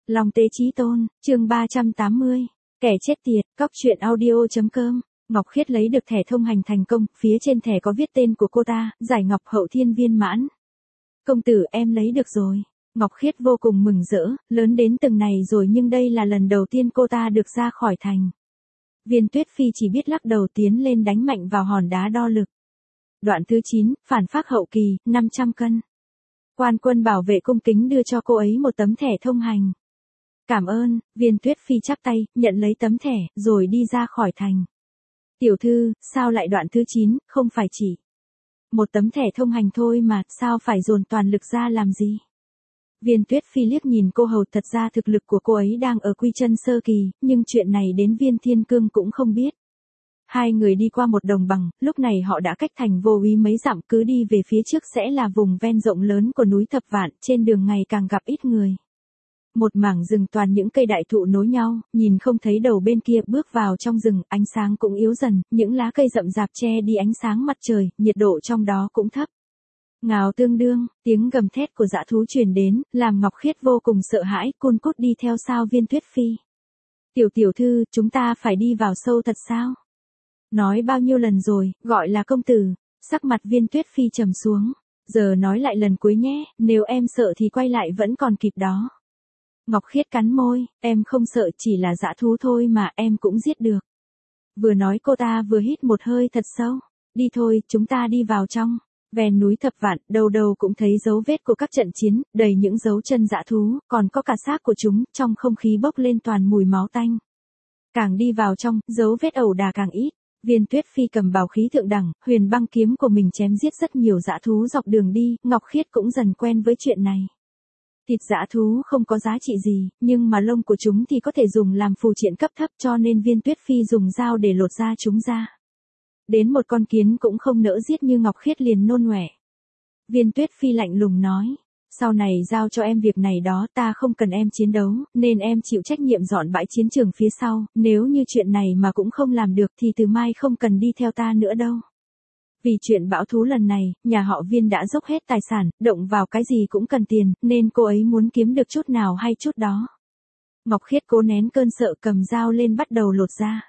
Long Tế Chí Tôn, chương 380. Kẻ chết tiệt, cóc truyện audio.com. Ngọc Khiết lấy được thẻ thông hành thành công, phía trên thẻ có viết tên của cô ta, giải ngọc hậu thiên viên mãn. Công tử, em lấy được rồi. Ngọc Khiết vô cùng mừng rỡ, lớn đến từng này rồi nhưng đây là lần đầu tiên cô ta được ra khỏi thành. Viên Tuyết Phi chỉ biết lắc đầu tiến lên đánh mạnh vào hòn đá đo lực. Đoạn thứ 9, phản phác hậu kỳ, 500 cân. Quan quân bảo vệ cung kính đưa cho cô ấy một tấm thẻ thông hành. Cảm ơn, Viên Tuyết Phi chắp tay, nhận lấy tấm thẻ, rồi đi ra khỏi thành. Tiểu thư, sao lại đoạn thứ 9, không phải chỉ một tấm thẻ thông hành thôi mà, sao phải dồn toàn lực ra làm gì? Viên Tuyết Phi liếc nhìn cô hầu, thật ra thực lực của cô ấy đang ở quy chân sơ kỳ, nhưng chuyện này đến Viên Thiên Cương cũng không biết. Hai người đi qua một đồng bằng, lúc này họ đã cách thành Vô Úy mấy dặm, cứ đi về phía trước sẽ là vùng ven rộng lớn của núi Thập Vạn, trên đường ngày càng gặp ít người. Một mảng rừng toàn những cây đại thụ nối nhau, nhìn không thấy đầu bên kia, bước vào trong rừng, ánh sáng cũng yếu dần, những lá cây rậm rạp che đi ánh sáng mặt trời, nhiệt độ trong đó cũng thấp. Ngào tương đương, tiếng gầm thét của dã thú truyền đến, làm Ngọc Khiết vô cùng sợ hãi, cun cút đi theo sau Viên Tuyết Phi. Tiểu thư, chúng ta phải đi vào sâu thật sao? Nói bao nhiêu lần rồi, gọi là công tử. Sắc mặt Viên Tuyết Phi trầm xuống. Giờ nói lại lần cuối nhé, nếu em sợ thì quay lại vẫn còn kịp đó. Ngọc Khiết cắn môi, em không sợ, chỉ là dã thú thôi mà, em cũng giết được. Vừa nói cô ta vừa hít một hơi thật sâu. Đi thôi, chúng ta đi vào trong. Ven núi Thập Vạn, đâu đâu cũng thấy dấu vết của các trận chiến, đầy những dấu chân dã thú, còn có cả xác của chúng, trong không khí bốc lên toàn mùi máu tanh. Càng đi vào trong, dấu vết ẩu đả càng ít. Viên Tuyết Phi cầm bảo khí thượng đẳng, huyền băng kiếm của mình chém giết rất nhiều dã thú dọc đường đi, Ngọc Khiết cũng dần quen với chuyện này. Thịt dã thú không có giá trị gì, nhưng mà lông của chúng thì có thể dùng làm phù triện cấp thấp, cho nên Viên Tuyết Phi dùng dao để lột da chúng ra. Đến một con kiến cũng không nỡ giết như Ngọc Khiết liền nôn ọe. Viên Tuyết Phi lạnh lùng nói, sau này giao cho em việc này đó, ta không cần em chiến đấu, nên em chịu trách nhiệm dọn bãi chiến trường phía sau, nếu như chuyện này mà cũng không làm được thì từ mai không cần đi theo ta nữa đâu. Vì chuyện bão thú lần này, nhà họ Viên đã dốc hết tài sản, động vào cái gì cũng cần tiền, nên cô ấy muốn kiếm được chút nào hay chút đó. Ngọc Khiết cố nén cơn sợ, cầm dao lên bắt đầu lột da.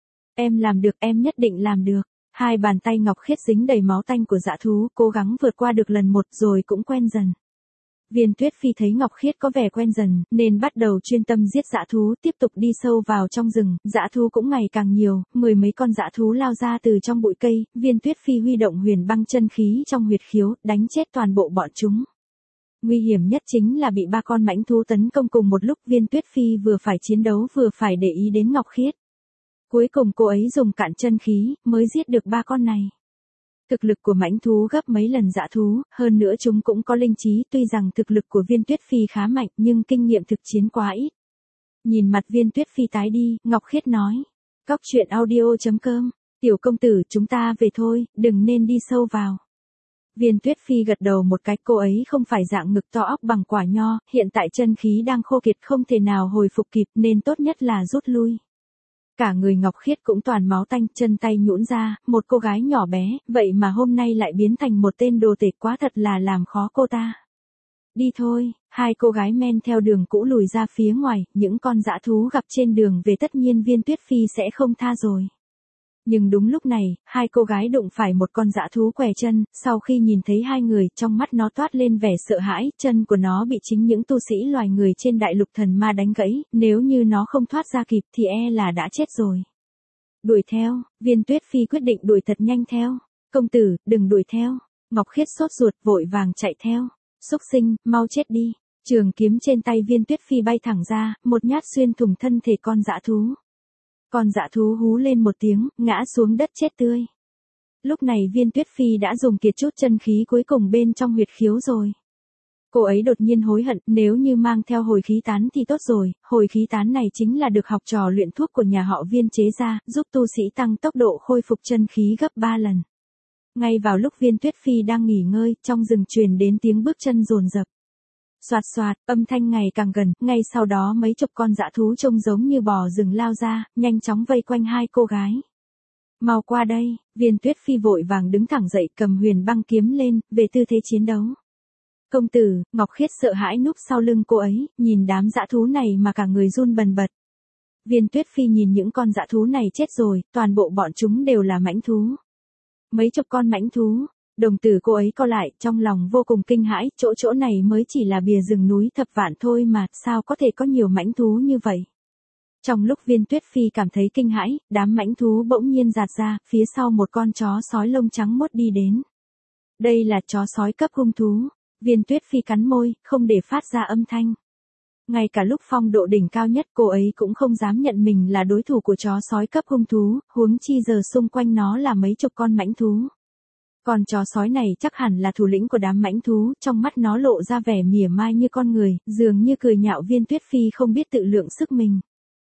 Em làm được, em nhất định làm được. Hai bàn tay Ngọc Khiết dính đầy máu tanh của dã thú, cố gắng vượt qua được lần một rồi cũng quen dần. Viên Tuyết Phi thấy Ngọc Khiết có vẻ quen dần, nên bắt đầu chuyên tâm giết dã thú, tiếp tục đi sâu vào trong rừng, dã thú cũng ngày càng nhiều, mười mấy con dã thú lao ra từ trong bụi cây, Viên Tuyết Phi huy động huyền băng chân khí trong huyệt khiếu, đánh chết toàn bộ bọn chúng. Nguy hiểm nhất chính là bị ba con mãnh thú tấn công cùng một lúc, Viên Tuyết Phi vừa phải chiến đấu vừa phải để ý đến Ngọc Khiết. Cuối cùng cô ấy dùng cạn chân khí, mới giết được ba con này. Thực lực của mãnh thú gấp mấy lần dã thú, hơn nữa chúng cũng có linh trí, tuy rằng thực lực của Viên Tuyết Phi khá mạnh nhưng kinh nghiệm thực chiến quá ít. Nhìn mặt Viên Tuyết Phi tái đi, Ngọc Khiết nói, cóc truyện audio.com, tiểu công tử, chúng ta về thôi, đừng nên đi sâu vào. Viên Tuyết Phi gật đầu một cái, cô ấy không phải dạng ngực to óc bằng quả nho, hiện tại chân khí đang khô kiệt không thể nào hồi phục kịp nên tốt nhất là rút lui. Cả người Ngọc Khiết cũng toàn máu tanh, chân tay nhũn ra, một cô gái nhỏ bé, vậy mà hôm nay lại biến thành một tên đồ tể, quá thật là làm khó cô ta. Đi thôi, hai cô gái men theo đường cũ lùi ra phía ngoài, những con dã thú gặp trên đường về tất nhiên Viên Tuyết Phi sẽ không tha rồi. Nhưng đúng lúc này, hai cô gái đụng phải một con dã thú què chân, sau khi nhìn thấy hai người, trong mắt nó toát lên vẻ sợ hãi, chân của nó bị chính những tu sĩ loài người trên đại lục thần ma đánh gãy, nếu như nó không thoát ra kịp thì e là đã chết rồi. Đuổi theo, Viên Tuyết Phi quyết định đuổi thật nhanh theo. Công tử, đừng đuổi theo. Ngọc Khiết sốt ruột vội vàng chạy theo. Xúc sinh, mau chết đi. Trường kiếm trên tay Viên Tuyết Phi bay thẳng ra, một nhát xuyên thủng thân thể con dã thú. Con dã thú hú lên một tiếng, ngã xuống đất chết tươi. Lúc này Viên Tuyết Phi đã dùng kiệt chút chân khí cuối cùng bên trong huyệt khiếu rồi. Cô ấy đột nhiên hối hận, nếu như mang theo hồi khí tán thì tốt rồi, hồi khí tán này chính là được học trò luyện thuốc của nhà họ Viên chế ra, giúp tu sĩ tăng tốc độ khôi phục chân khí gấp 3 lần. Ngay vào lúc Viên Tuyết Phi đang nghỉ ngơi, trong rừng truyền đến tiếng bước chân dồn dập. Soạt soạt, âm thanh ngày càng gần, ngay sau đó mấy chục con dã thú trông giống như bò rừng lao ra, nhanh chóng vây quanh hai cô gái. Mau qua đây, Viên Tuyết Phi vội vàng đứng thẳng dậy, cầm huyền băng kiếm lên, về tư thế chiến đấu. Công tử, Ngọc Khiết sợ hãi núp sau lưng cô ấy, nhìn đám dã thú này mà cả người run bần bật. Viên Tuyết Phi nhìn những con dã thú này chết rồi, toàn bộ bọn chúng đều là mãnh thú. Mấy chục con mãnh thú, đồng tử cô ấy co lại, trong lòng vô cùng kinh hãi, chỗ này mới chỉ là bìa rừng núi thập vạn thôi mà, sao có thể có nhiều mãnh thú như vậy. Trong lúc Viên Tuyết Phi cảm thấy kinh hãi, đám mãnh thú bỗng nhiên giạt ra, phía sau một con chó sói lông trắng mốt đi đến. Đây là chó sói cấp hung thú. Viên Tuyết Phi cắn môi, không để phát ra âm thanh. Ngay cả lúc phong độ đỉnh cao nhất cô ấy cũng không dám nhận mình là đối thủ của chó sói cấp hung thú, huống chi giờ xung quanh nó là mấy chục con mãnh thú. Con chó sói này chắc hẳn là thủ lĩnh của đám mãnh thú, trong mắt nó lộ ra vẻ mỉa mai như con người, dường như cười nhạo Viên Tuyết Phi không biết tự lượng sức mình.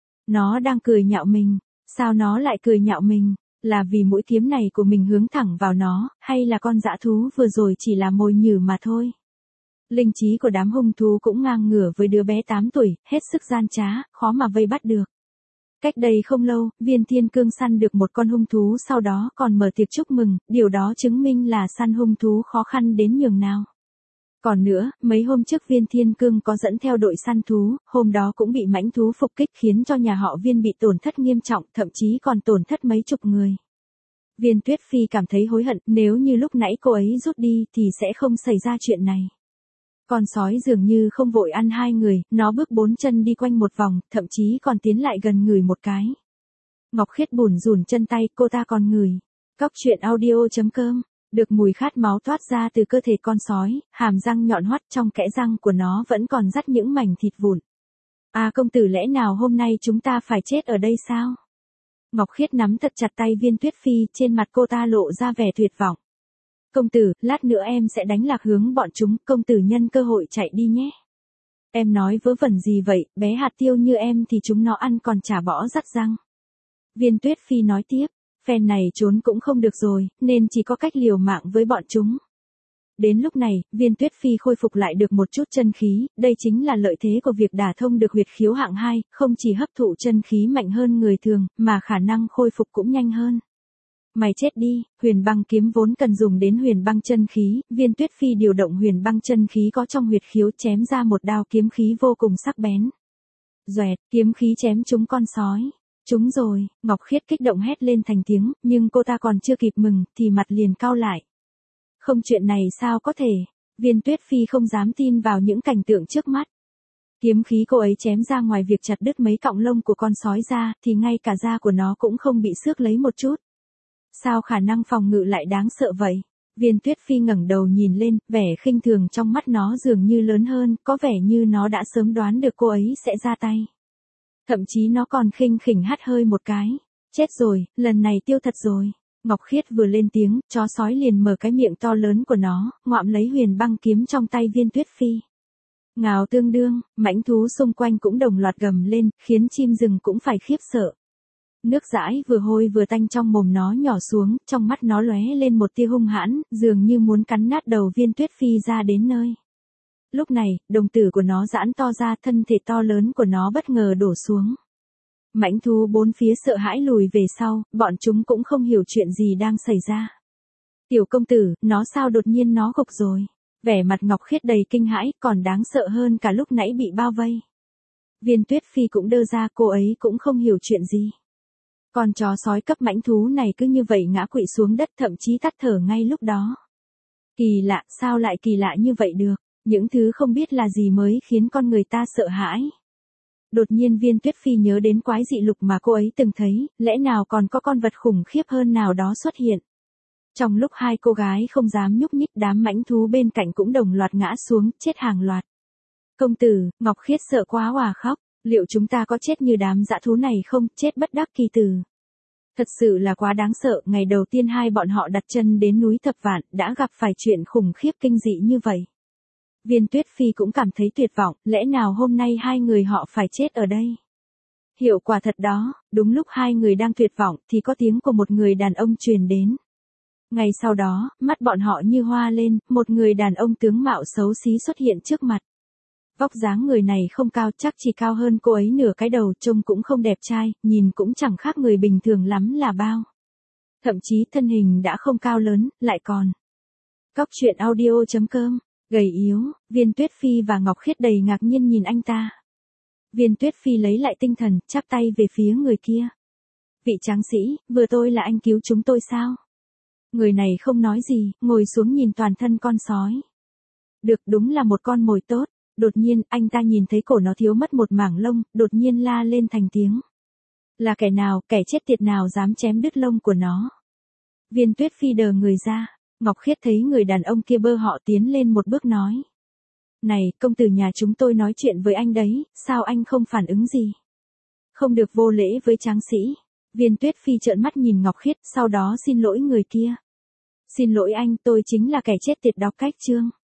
Nó đang cười nhạo mình, sao nó lại cười nhạo mình? Là vì mũi kiếm này của mình hướng thẳng vào nó, hay là con dã thú vừa rồi chỉ là mồi nhử mà thôi? Linh trí của đám hung thú cũng ngang ngửa với đứa bé 8 tuổi, hết sức gian trá, khó mà vây bắt được. Cách đây không lâu, Viên Thiên Cương săn được một con hung thú, sau đó còn mở tiệc chúc mừng, điều đó chứng minh là săn hung thú khó khăn đến nhường nào. Còn nữa, mấy hôm trước Viên Thiên Cương có dẫn theo đội săn thú, hôm đó cũng bị mãnh thú phục kích khiến cho nhà họ Viên bị tổn thất nghiêm trọng, thậm chí còn tổn thất mấy chục người. Viên Tuyết Phi cảm thấy hối hận, nếu như lúc nãy cô ấy rút đi thì sẽ không xảy ra chuyện này. Con sói dường như không vội ăn hai người, nó bước 4 chân đi quanh một vòng, thậm chí còn tiến lại gần người một cái. Ngọc Khiết bủn rủn chân tay, cô ta còn ngửi. Cóc truyện audio.com, được mùi khát máu toát ra từ cơ thể con sói, hàm răng nhọn hoắt, trong kẽ răng của nó vẫn còn rắt những mảnh thịt vụn. À công tử, lẽ nào hôm nay chúng ta phải chết ở đây sao? Ngọc Khiết nắm thật chặt tay Viên Tuyết Phi, trên mặt cô ta lộ ra vẻ tuyệt vọng. Công tử, lát nữa em sẽ đánh lạc hướng bọn chúng, công tử nhân cơ hội chạy đi nhé. Em nói vớ vẩn gì vậy, bé hạt tiêu như em thì chúng nó ăn còn chả bỏ rắt răng. Viên Tuyết Phi nói tiếp, phen này trốn cũng không được rồi, nên chỉ có cách liều mạng với bọn chúng. Đến lúc này, Viên Tuyết Phi khôi phục lại được một chút chân khí, đây chính là lợi thế của việc đả thông được huyệt khiếu hạng 2, không chỉ hấp thụ chân khí mạnh hơn người thường, mà khả năng khôi phục cũng nhanh hơn. Mày chết đi, huyền băng kiếm vốn cần dùng đến huyền băng chân khí, Viên Tuyết Phi điều động huyền băng chân khí có trong huyệt khiếu chém ra một đao kiếm khí vô cùng sắc bén. Doẹt, kiếm khí chém trúng con sói. Trúng rồi, Ngọc Khiết kích động hét lên thành tiếng, nhưng cô ta còn chưa kịp mừng, thì mặt liền cau lại. Không, chuyện này sao có thể? Viên Tuyết Phi không dám tin vào những cảnh tượng trước mắt. Kiếm khí cô ấy chém ra, ngoài việc chặt đứt mấy cọng lông của con sói ra, thì ngay cả da của nó cũng không bị xước lấy một chút. Sao khả năng phòng ngự lại đáng sợ vậy? Viên Tuyết Phi ngẩng đầu nhìn lên, vẻ khinh thường trong mắt nó dường như lớn hơn, có vẻ như nó đã sớm đoán được cô ấy sẽ ra tay. Thậm chí nó còn khinh khỉnh hắt hơi một cái. Chết rồi, lần này tiêu thật rồi. Ngọc Khiết vừa lên tiếng, chó sói liền mở cái miệng to lớn của nó, ngoạm lấy huyền băng kiếm trong tay Viên Tuyết Phi. Ngào tương đương, mãnh thú xung quanh cũng đồng loạt gầm lên, khiến chim rừng cũng phải khiếp sợ. Nước dãi vừa hôi vừa tanh trong mồm nó nhỏ xuống, trong mắt nó lóe lên một tia hung hãn, dường như muốn cắn nát đầu Viên Tuyết Phi ra đến nơi. Lúc này, đồng tử của nó giãn to ra, thân thể to lớn của nó bất ngờ đổ xuống. Mãnh thú bốn phía sợ hãi lùi về sau, bọn chúng cũng không hiểu chuyện gì đang xảy ra. Tiểu công tử, nó sao đột nhiên nó gục rồi? Vẻ mặt Ngọc Khiết đầy kinh hãi, còn đáng sợ hơn cả lúc nãy bị bao vây. Viên Tuyết Phi cũng đơ ra, cô ấy cũng không hiểu chuyện gì. Con chó sói cấp mãnh thú này cứ như vậy ngã quỵ xuống đất, thậm chí tắt thở ngay lúc đó. Kỳ lạ, sao lại kỳ lạ như vậy được? Những thứ không biết là gì mới khiến con người ta sợ hãi. Đột nhiên Viên Tuyết Phi nhớ đến quái dị lục mà cô ấy từng thấy, lẽ nào còn có con vật khủng khiếp hơn nào đó xuất hiện. Trong lúc hai cô gái không dám nhúc nhích, đám mãnh thú bên cạnh cũng đồng loạt ngã xuống, chết hàng loạt. Công tử, Ngọc Khiết sợ quá òa khóc, liệu chúng ta có chết như đám dã thú này không, chết bất đắc kỳ tử. Thật sự là quá đáng sợ, ngày đầu tiên hai bọn họ đặt chân đến núi Thập Vạn, đã gặp phải chuyện khủng khiếp kinh dị như vậy. Viên Tuyết Phi cũng cảm thấy tuyệt vọng, lẽ nào hôm nay hai người họ phải chết ở đây? Hiệu quả thật đó, đúng lúc hai người đang tuyệt vọng thì có tiếng của một người đàn ông truyền đến. Ngay sau đó, mắt bọn họ như hoa lên, một người đàn ông tướng mạo xấu xí xuất hiện trước mặt. Vóc dáng người này không cao, chắc chỉ cao hơn cô ấy nửa cái đầu, trông cũng không đẹp trai, nhìn cũng chẳng khác người bình thường lắm là bao. Thậm chí thân hình đã không cao lớn, lại còn. Cóc truyện audio.com Gầy yếu, Viên Tuyết Phi và Ngọc Khiết đầy ngạc nhiên nhìn anh ta. Viên Tuyết Phi lấy lại tinh thần, chắp tay về phía người kia. Vị tráng sĩ, vừa tôi là anh cứu chúng tôi sao? Người này không nói gì, ngồi xuống nhìn toàn thân con sói. Được, đúng là một con mồi tốt. Đột nhiên, anh ta nhìn thấy cổ nó thiếu mất một mảng lông, đột nhiên la lên thành tiếng. Là kẻ nào, kẻ chết tiệt nào dám chém đứt lông của nó? Viên Tuyết Phi đờ người ra. Ngọc Khiết thấy người đàn ông kia bơ họ tiến lên một bước nói. Này, công tử nhà chúng tôi nói chuyện với anh đấy, sao anh không phản ứng gì? Không được vô lễ với tráng sĩ. Viên Tuyết Phi trợn mắt nhìn Ngọc Khiết, sau đó xin lỗi người kia. Xin lỗi anh, tôi chính là kẻ chết tiệt đọc cách chương.